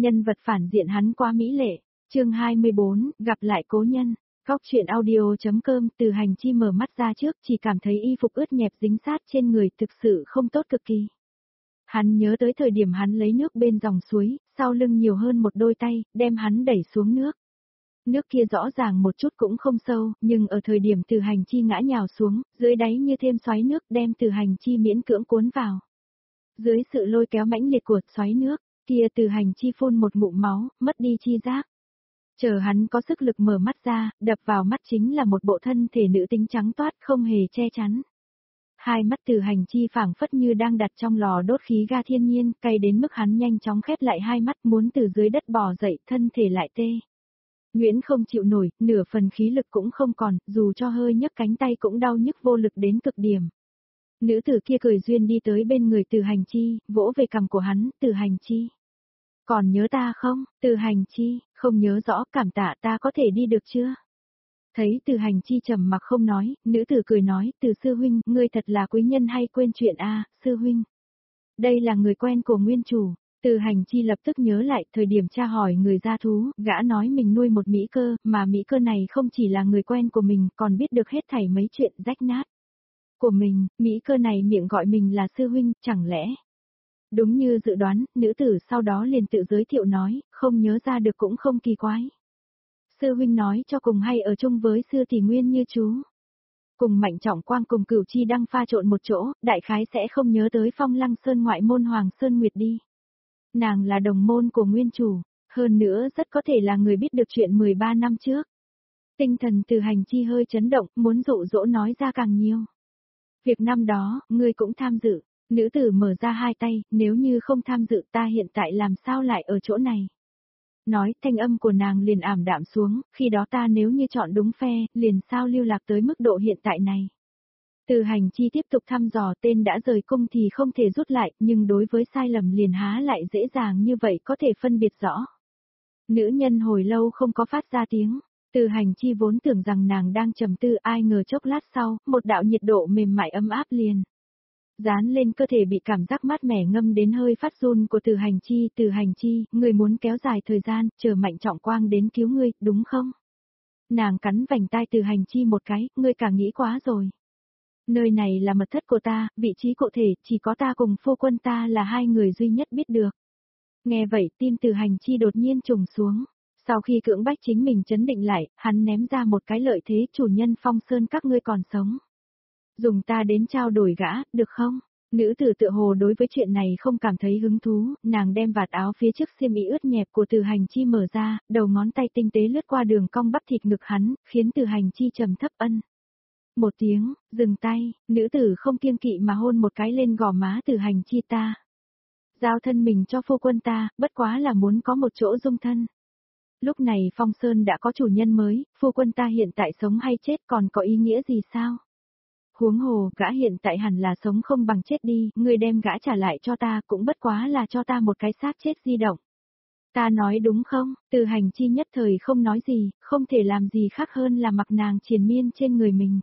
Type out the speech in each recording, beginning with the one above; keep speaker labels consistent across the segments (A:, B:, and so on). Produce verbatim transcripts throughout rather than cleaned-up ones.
A: Nhân vật phản diện hắn quá mỹ lệ. Chương hai mươi bốn, gặp lại cố nhân. Góc truyện audio.com. Từ Hành Chi mở mắt ra trước, chỉ cảm thấy y phục ướt nhẹp dính sát trên người, thực sự không tốt cực kỳ. Hắn nhớ tới thời điểm hắn lấy nước bên dòng suối, sau lưng nhiều hơn một đôi tay, đem hắn đẩy xuống nước. Nước kia rõ ràng một chút cũng không sâu, nhưng ở thời điểm Từ Hành Chi ngã nhào xuống, dưới đáy như thêm xoáy nước đem Từ Hành Chi miễn cưỡng cuốn vào. Dưới sự lôi kéo mãnh liệt của xoáy nước, kia Từ Hành Chi phun một ngụm máu, mất đi chi giác. Chờ hắn có sức lực mở mắt ra, đập vào mắt chính là một bộ thân thể nữ tính trắng toát không hề che chắn. Hai mắt Từ Hành Chi phảng phất như đang đặt trong lò đốt khí ga thiên nhiên, cay đến mức hắn nhanh chóng khép lại hai mắt muốn từ dưới đất bò dậy, thân thể lại tê. Nguyễn không chịu nổi, nửa phần khí lực cũng không còn, dù cho hơi nhấc cánh tay cũng đau nhức vô lực đến cực điểm. Nữ tử kia cười duyên đi tới bên người Từ Hành Chi, vỗ về cằm của hắn, Từ Hành Chi. Còn nhớ ta không, Từ Hành Chi, không nhớ rõ, cảm tạ, ta có thể đi được chưa? Thấy Từ Hành Chi trầm mặc không nói, nữ tử cười nói, Từ sư huynh, ngươi thật là quý nhân hay quên chuyện a, à, sư huynh. Đây là người quen của nguyên chủ. Từ Hành Chi lập tức nhớ lại thời điểm tra hỏi người gia thú, gã nói mình nuôi một mỹ cơ, mà mỹ cơ này không chỉ là người quen của mình, còn biết được hết thảy mấy chuyện rách nát của mình, mỹ cơ này miệng gọi mình là sư huynh, chẳng lẽ? Đúng như dự đoán, nữ tử sau đó liền tự giới thiệu nói, không nhớ ra được cũng không kỳ quái. Sư huynh nói cho cùng hay ở chung với sư tỷ Nguyên Như chú. Cùng Mạnh Trọng Quang cùng Cửu Chi đang pha trộn một chỗ, đại khái sẽ không nhớ tới Phong Lăng Sơn ngoại môn Hoàng Sơn Nguyệt đi. Nàng là đồng môn của nguyên chủ, hơn nữa rất có thể là người biết được chuyện mười ba năm trước. Tinh thần Từ Hành Chi hơi chấn động, muốn dụ dỗ nói ra càng nhiều. Việc năm đó, ngươi cũng tham dự. Nữ tử mở ra hai tay, nếu như không tham dự ta hiện tại làm sao lại ở chỗ này. Nói, thanh âm của nàng liền ảm đạm xuống, khi đó ta nếu như chọn đúng phe, liền sao lưu lạc tới mức độ hiện tại này. Từ Hành Chi tiếp tục thăm dò, tên đã rời cung thì không thể rút lại, nhưng đối với sai lầm liền há lại dễ dàng như vậy có thể phân biệt rõ. Nữ nhân hồi lâu không có phát ra tiếng. Từ Hành Chi vốn tưởng rằng nàng đang trầm tư, ai ngờ chốc lát sau, một đạo nhiệt độ mềm mại ấm áp liền dán lên cơ thể bị cảm giác mát mẻ ngâm đến hơi phát run của Từ Hành Chi. Từ Hành Chi, ngươi muốn kéo dài thời gian, chờ Mạnh Trọng Quang đến cứu ngươi, đúng không? Nàng cắn vành tai Từ Hành Chi một cái, ngươi cả nghĩ quá rồi. Nơi này là mật thất của ta, vị trí cụ thể, chỉ có ta cùng phu quân ta là hai người duy nhất biết được. Nghe vậy, tim Từ Hành Chi đột nhiên trùng xuống. Sau khi cưỡng bách chính mình chấn định lại, hắn ném ra một cái lợi thế, chủ nhân Phong Sơn các ngươi còn sống. Dùng ta đến trao đổi gã, được không? Nữ tử tựa hồ đối với chuyện này không cảm thấy hứng thú, nàng đem vạt áo phía trước xiêm y ướt nhẹp của Từ Hành Chi mở ra, đầu ngón tay tinh tế lướt qua đường cong bắp thịt ngực hắn, khiến Từ Hành Chi trầm thấp ân. Một tiếng, dừng tay, nữ tử không kiêng kỵ mà hôn một cái lên gò má Từ Hành Chi ta. Giao thân mình cho phu quân ta, bất quá là muốn có một chỗ dung thân. Lúc này Phong Sơn đã có chủ nhân mới, phu quân ta hiện tại sống hay chết còn có ý nghĩa gì sao? Huống hồ, gã hiện tại hẳn là sống không bằng chết đi, ngươi đem gã trả lại cho ta cũng bất quá là cho ta một cái xác chết di động. Ta nói đúng không? Từ Hành Chi nhất thời không nói gì, không thể làm gì khác hơn là mặc nàng triền miên trên người mình.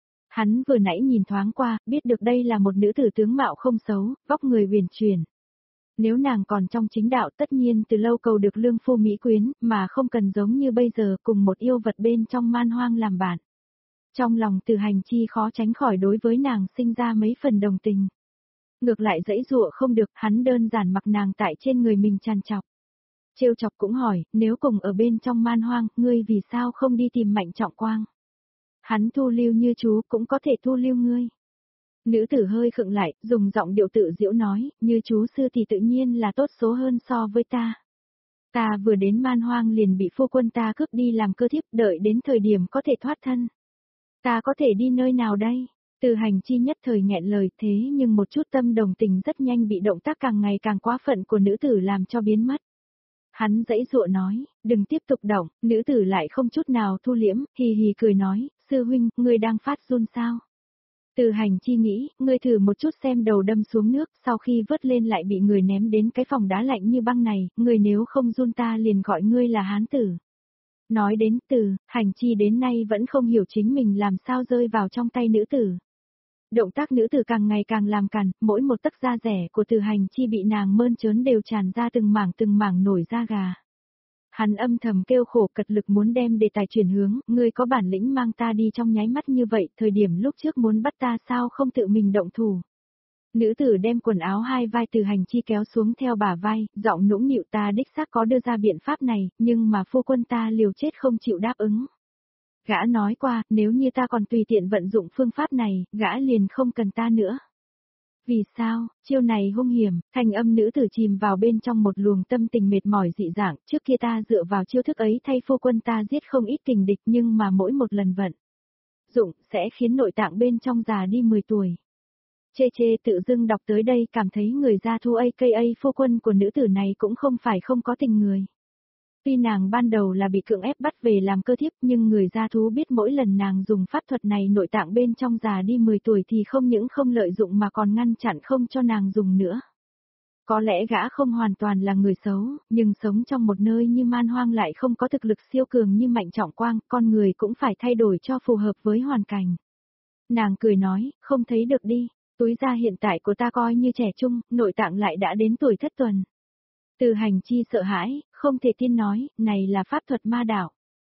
A: Hắn vừa nãy nhìn thoáng qua, biết được đây là một nữ tử tướng mạo không xấu, vóc người uyển chuyển. Nếu nàng còn trong chính đạo tất nhiên từ lâu cầu được lương phu mỹ quyến, mà không cần giống như bây giờ cùng một yêu vật bên trong man hoang làm bạn. Trong lòng Từ Hành Chi khó tránh khỏi đối với nàng sinh ra mấy phần đồng tình. Ngược lại dãy dụa không được, hắn đơn giản mặc nàng tại trên người mình tràn chọc. Trêu chọc cũng hỏi, nếu cùng ở bên trong man hoang, ngươi vì sao không đi tìm Mạnh Trọng Quang? Hắn thu lưu Như chú cũng có thể thu lưu ngươi. Nữ tử hơi khựng lại, dùng giọng điệu tự giễu nói, Như chú sư thì tự nhiên là tốt số hơn so với ta. Ta vừa đến man hoang liền bị phu quân ta cướp đi làm cơ thiếp, đợi đến thời điểm có thể thoát thân. Ta có thể đi nơi nào đây? Từ Hành Chi nhất thời nghẹn lời, thế nhưng một chút tâm đồng tình rất nhanh bị động tác càng ngày càng quá phận của nữ tử làm cho biến mất. Hắn dãy dụa nói, đừng tiếp tục động, nữ tử lại không chút nào thu liễm, hì hì cười nói, sư huynh, ngươi đang phát run sao? Từ Hành Chi nghĩ, ngươi thử một chút xem đầu đâm xuống nước, sau khi vớt lên lại bị người ném đến cái phòng đá lạnh như băng này, ngươi nếu không run ta liền gọi ngươi là hán tử. Nói đến Từ Hành Chi đến nay vẫn không hiểu chính mình làm sao rơi vào trong tay nữ tử. Động tác nữ tử càng ngày càng làm càn, mỗi một tấc da rẻ của Từ Hành Chi bị nàng mơn trớn đều tràn ra từng mảng từng mảng nổi da gà. Hắn âm thầm kêu khổ cật lực muốn đem đề tài chuyển hướng, ngươi có bản lĩnh mang ta đi trong nháy mắt như vậy, thời điểm lúc trước muốn bắt ta sao không tự mình động thủ. Nữ tử đem quần áo hai vai Từ Hành Chi kéo xuống theo bả vai, giọng nũng nịu ta đích xác có đưa ra biện pháp này, nhưng mà phu quân ta liều chết không chịu đáp ứng. Gã nói qua, nếu như ta còn tùy tiện vận dụng phương pháp này, gã liền không cần ta nữa. Vì sao, chiêu này hung hiểm, thanh âm nữ tử chìm vào bên trong một luồng tâm tình mệt mỏi dị dạng, trước kia ta dựa vào chiêu thức ấy thay phu quân ta giết không ít kình địch nhưng mà mỗi một lần vận dụng sẽ khiến nội tạng bên trong già đi mười tuổi. Chê chê tự dưng đọc tới đây cảm thấy người ra thu a ca a phu quân của nữ tử này cũng không phải không có tình người. Tuy nàng ban đầu là bị cưỡng ép bắt về làm cơ thiếp nhưng người gia thú biết mỗi lần nàng dùng pháp thuật này nội tạng bên trong già đi mười tuổi thì không những không lợi dụng mà còn ngăn chặn không cho nàng dùng nữa. Có lẽ gã không hoàn toàn là người xấu, nhưng sống trong một nơi như man hoang lại không có thực lực siêu cường như Mạnh Trọng Quang, con người cũng phải thay đổi cho phù hợp với hoàn cảnh. Nàng cười nói, không thấy được đi, túi da hiện tại của ta coi như trẻ trung, nội tạng lại đã đến tuổi thất tuần. Từ Hành Chi sợ hãi, không thể tin nói, này là pháp thuật ma đạo.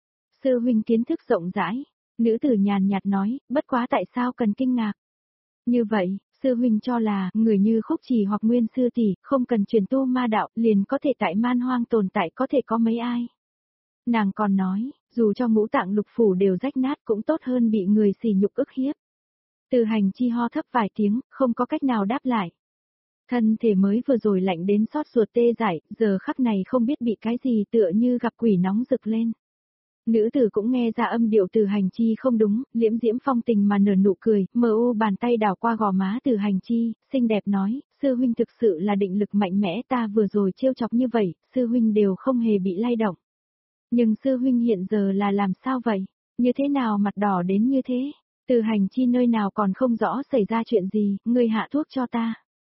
A: Sư huynh kiến thức rộng rãi, nữ tử nhàn nhạt nói, bất quá tại sao cần kinh ngạc. Như vậy, sư huynh cho là, người như Khúc Trì hoặc Nguyên sư tỷ, không cần truyền tu ma đạo, liền có thể tại man hoang tồn tại có thể có mấy ai. Nàng còn nói, dù cho ngũ tạng lục phủ đều rách nát cũng tốt hơn bị người sỉ nhục ức hiếp. Từ Hành Chi ho thấp vài tiếng, không có cách nào đáp lại. Thân thể mới vừa rồi lạnh đến xót ruột tê dại, giờ khắc này không biết bị cái gì tựa như gặp quỷ nóng rực lên. Nữ tử cũng nghe ra âm điệu Từ Hành Chi không đúng, liễm diễm phong tình mà nở nụ cười, mờ u bàn tay đảo qua gò má Từ Hành Chi, xinh đẹp nói, sư huynh thực sự là định lực mạnh mẽ, ta vừa rồi trêu chọc như vậy, sư huynh đều không hề bị lay động. Nhưng sư huynh hiện giờ là làm sao vậy? Như thế nào mặt đỏ đến như thế? Từ Hành Chi nơi nào còn không rõ xảy ra chuyện gì, ngươi hạ thuốc cho ta.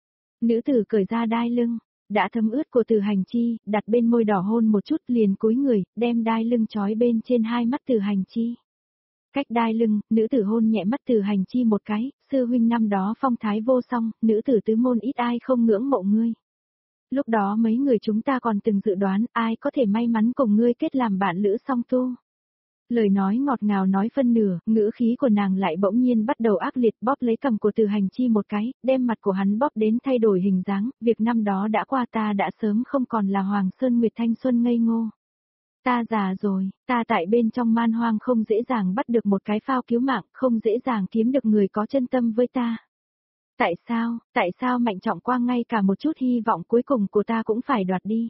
A: Nữ tử cởi ra đai lưng, đã thấm ướt của Từ Hành Chi, đặt bên môi đỏ hôn một chút liền cúi người, đem đai lưng trói bên trên hai mắt Từ Hành Chi. Cách đai lưng, nữ tử hôn nhẹ mắt Từ Hành Chi một cái, sư huynh năm đó phong thái vô song, nữ tử tứ môn ít ai không ngưỡng mộ ngươi. Lúc đó mấy người chúng ta còn từng dự đoán ai có thể may mắn cùng ngươi kết làm bạn lữ song tu. Lời nói ngọt ngào nói phân nửa, ngữ khí của nàng lại bỗng nhiên bắt đầu ác liệt bóp lấy cằm của Từ Hành Chi một cái, đem mặt của hắn bóp đến thay đổi hình dáng, việc năm đó đã qua ta đã sớm không còn là Hoàng Sơn Nguyệt thanh xuân ngây ngô. Ta già rồi, ta tại bên trong man hoang không dễ dàng bắt được một cái phao cứu mạng, không dễ dàng kiếm được người có chân tâm với ta. Tại sao, tại sao Mạnh Trọng Quang ngay cả một chút hy vọng cuối cùng của ta cũng phải đoạt đi?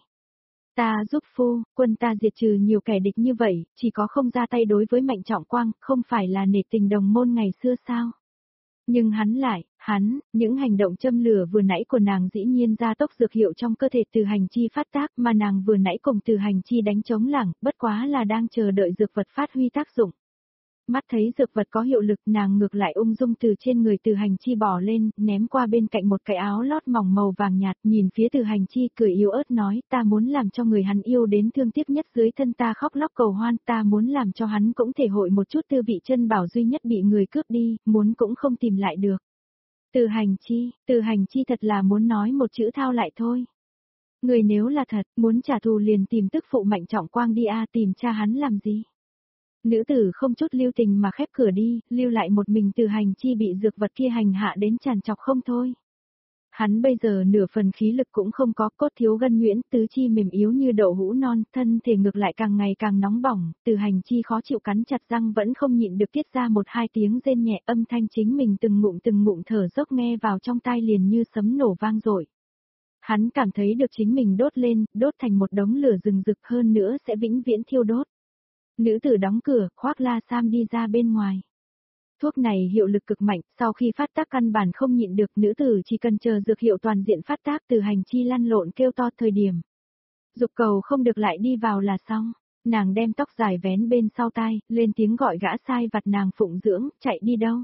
A: Ta giúp phu, quân ta diệt trừ nhiều kẻ địch như vậy, chỉ có không ra tay đối với Mạnh Trọng Quang, không phải là nể tình đồng môn ngày xưa sao? Nhưng hắn lại, hắn, những hành động châm lửa vừa nãy của nàng dĩ nhiên ra tốc dược hiệu trong cơ thể Từ Hành Chi phát tác mà nàng vừa nãy cùng Từ Hành Chi đánh chống lảng, bất quá là đang chờ đợi dược vật phát huy tác dụng. Mắt thấy dược vật có hiệu lực nàng ngược lại ung dung từ trên người Từ Hành Chi bỏ lên, ném qua bên cạnh một cái áo lót mỏng màu vàng nhạt, nhìn phía Từ Hành Chi cười yếu ớt nói, ta muốn làm cho người hắn yêu đến thương tiếc nhất dưới thân ta khóc lóc cầu hoan, ta muốn làm cho hắn cũng thể hội một chút tư vị chân bảo duy nhất bị người cướp đi, muốn cũng không tìm lại được. Từ Hành Chi, Từ Hành Chi thật là muốn nói một chữ thao lại thôi. Người nếu là thật, muốn trả thù liền tìm tức phụ Mạnh Trọng Quang đi a, tìm cha hắn làm gì? Nữ tử không chút lưu tình mà khép cửa đi, lưu lại một mình Từ Hành Chi bị dược vật kia hành hạ đến tràn trọc không thôi. Hắn bây giờ nửa phần khí lực cũng không có, cốt thiếu gân nhuyễn, tứ chi mềm yếu như đậu hũ non, thân thể ngược lại càng ngày càng nóng bỏng, Từ Hành Chi khó chịu cắn chặt răng vẫn không nhịn được tiết ra một hai tiếng rên nhẹ, âm thanh chính mình từng ngụm từng ngụm thở dốc nghe vào trong tai liền như sấm nổ vang dội. Hắn cảm thấy được chính mình đốt lên, đốt thành một đống lửa rừng rực hơn nữa sẽ vĩnh viễn thiêu đốt. Nữ tử đóng cửa, khoác la sam đi ra bên ngoài. Thuốc này hiệu lực cực mạnh, sau khi phát tác căn bản không nhịn được, nữ tử chỉ cần chờ dược hiệu toàn diện phát tác. Từ Hành Chi lăn lộn kêu to thời điểm. Dục cầu không được lại đi vào là xong. Nàng đem tóc dài vén bên sau tai, lên tiếng gọi gã sai vặt nàng phụng dưỡng, chạy đi đâu?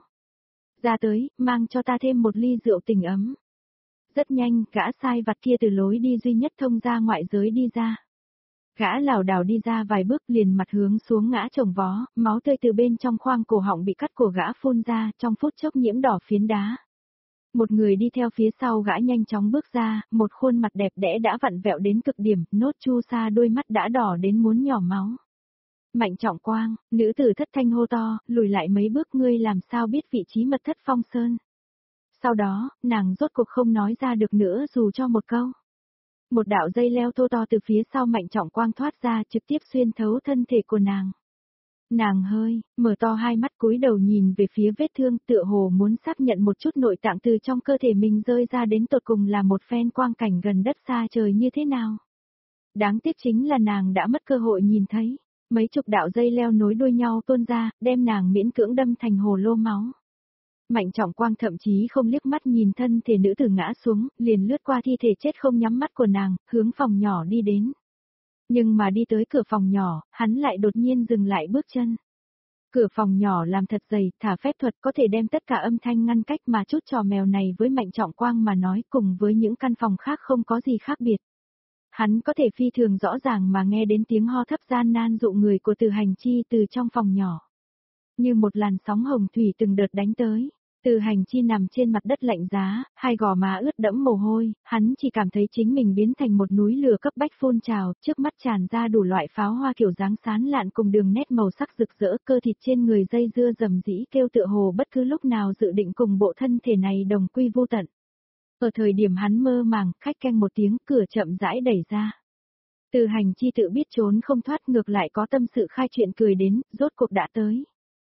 A: Ra tới, mang cho ta thêm một ly rượu tình ấm. Rất nhanh, gã sai vặt kia từ lối đi duy nhất thông ra ngoại giới đi ra. Gã lảo đảo đi ra vài bước liền mặt hướng xuống ngã chồng vó, máu tươi từ bên trong khoang cổ họng bị cắt của gã phun ra, trong phút chốc nhiễm đỏ phiến đá. Một người đi theo phía sau gã nhanh chóng bước ra, một khuôn mặt đẹp đẽ đã vặn vẹo đến cực điểm, nốt chu sa đôi mắt đã đỏ đến muốn nhỏ máu. Mạnh Trọng Quang, nữ tử thất thanh hô to, lùi lại mấy bước, ngươi làm sao biết vị trí mật thất Phong Sơn. Sau đó, nàng rốt cuộc không nói ra được nữa dù cho một câu. Một đạo dây leo thô to từ phía sau Mạnh Trọng Quang thoát ra trực tiếp xuyên thấu thân thể của nàng. Nàng hơi, mở to hai mắt cúi đầu nhìn về phía vết thương tựa hồ muốn xác nhận một chút nội tạng từ trong cơ thể mình rơi ra đến tột cùng là một phen quang cảnh gần đất xa trời như thế nào. Đáng tiếc chính là nàng đã mất cơ hội nhìn thấy, mấy chục đạo dây leo nối đuôi nhau tuôn ra, đem nàng miễn cưỡng đâm thành hồ lô máu. Mạnh Trọng Quang thậm chí không liếc mắt nhìn thân thể nữ tử ngã xuống, liền lướt qua thi thể chết không nhắm mắt của nàng, hướng phòng nhỏ đi đến. Nhưng mà đi tới cửa phòng nhỏ, hắn lại đột nhiên dừng lại bước chân. Cửa phòng nhỏ làm thật dày, thả phép thuật có thể đem tất cả âm thanh ngăn cách, mà chút trò mèo này với Mạnh Trọng Quang mà nói cùng với những căn phòng khác không có gì khác biệt. Hắn có thể phi thường rõ ràng mà nghe đến tiếng ho thấp gian nan dụ người của Từ Hành Chi từ trong phòng nhỏ. Như một làn sóng hồng thủy từng đợt đánh tới. Từ Hành Chi nằm trên mặt đất lạnh giá, hai gò má ướt đẫm mồ hôi, hắn chỉ cảm thấy chính mình biến thành một núi lửa cấp bách phun trào, trước mắt tràn ra đủ loại pháo hoa kiểu dáng sán lạn cùng đường nét màu sắc rực rỡ, cơ thịt trên người dây dưa rầm rĩ kêu tựa hồ bất cứ lúc nào dự định cùng bộ thân thể này đồng quy vô tận. Ở thời điểm hắn mơ màng, khách canh một tiếng, cửa chậm rãi đẩy ra. Từ Hành Chi tự biết trốn không thoát, ngược lại có tâm sự khai chuyện cười đến, rốt cuộc đã tới.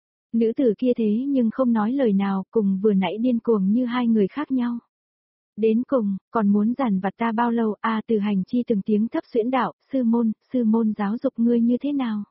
A: Nữ tử kia thế nhưng không nói lời nào, cùng vừa nãy điên cuồng như hai người khác nhau. Đến cùng, còn muốn giàn vặt ta bao lâu, à Từ Hành Chi từng tiếng thấp xuyễn đạo, sư môn, sư môn giáo dục ngươi như thế nào?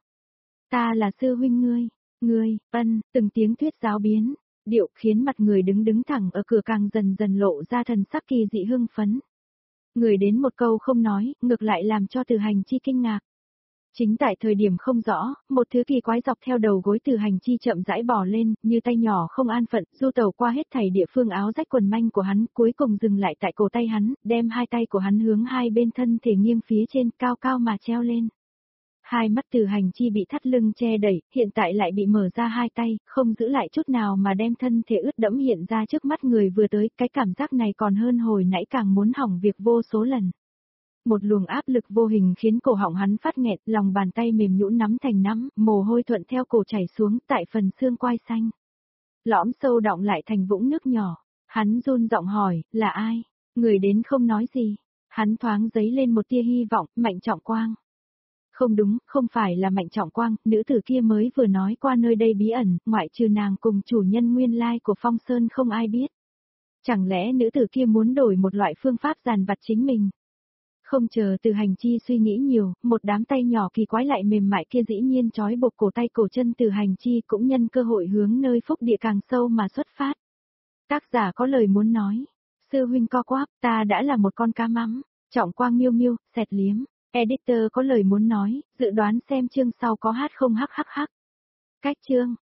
A: Ta là sư huynh ngươi, ngươi, ân, từng tiếng thuyết giáo biến, điệu khiến mặt người đứng đứng thẳng ở cửa càng dần dần lộ ra thần sắc kỳ dị hưng phấn. Người đến một câu không nói, ngược lại làm cho Từ Hành Chi kinh ngạc. Chính tại thời điểm không rõ, một thứ kỳ quái dọc theo đầu gối Từ Hành Chi chậm rãi bò lên, như tay nhỏ không an phận, du tẩu qua hết thảy địa phương áo rách quần manh của hắn, cuối cùng dừng lại tại cổ tay hắn, đem hai tay của hắn hướng hai bên thân thể nghiêng phía trên, cao cao mà treo lên. Hai mắt Từ Hành Chi bị thắt lưng che đẩy, hiện tại lại bị mở ra hai tay, không giữ lại chút nào mà đem thân thể ướt đẫm hiện ra trước mắt người vừa tới, cái cảm giác này còn hơn hồi nãy càng muốn hỏng việc vô số lần. Một luồng áp lực vô hình khiến cổ họng hắn phát nghẹt, lòng bàn tay mềm nhũn nắm thành nắm, mồ hôi thuận theo cổ chảy xuống tại phần xương quai xanh. Lõm sâu đọng lại thành vũng nước nhỏ. Hắn run giọng hỏi, là ai? Người đến không nói gì. Hắn thoáng dấy lên một tia hy vọng, Mạnh Trọng Quang. Không đúng, không phải là Mạnh Trọng Quang, nữ tử kia mới vừa nói qua nơi đây bí ẩn, ngoại trừ nàng cùng chủ nhân nguyên lai của Phong Sơn không ai biết. Chẳng lẽ nữ tử kia muốn đổi một loại phương pháp giàn vặt chính mình? Không chờ Từ Hành Chi suy nghĩ nhiều, một đám tay nhỏ kỳ quái lại mềm mại kia dĩ nhiên trói buộc cổ tay cổ chân Từ Hành Chi cũng nhân cơ hội hướng nơi phúc địa càng sâu mà xuất phát. Tác giả có lời muốn nói. Sư huynh co quắp, ta đã là một con cá mắm. Trọng Quang miêu miêu, xẹt liếm. Editor có lời muốn nói, dự đoán xem chương sau có hát không hắc hắc hắc. Cách chương.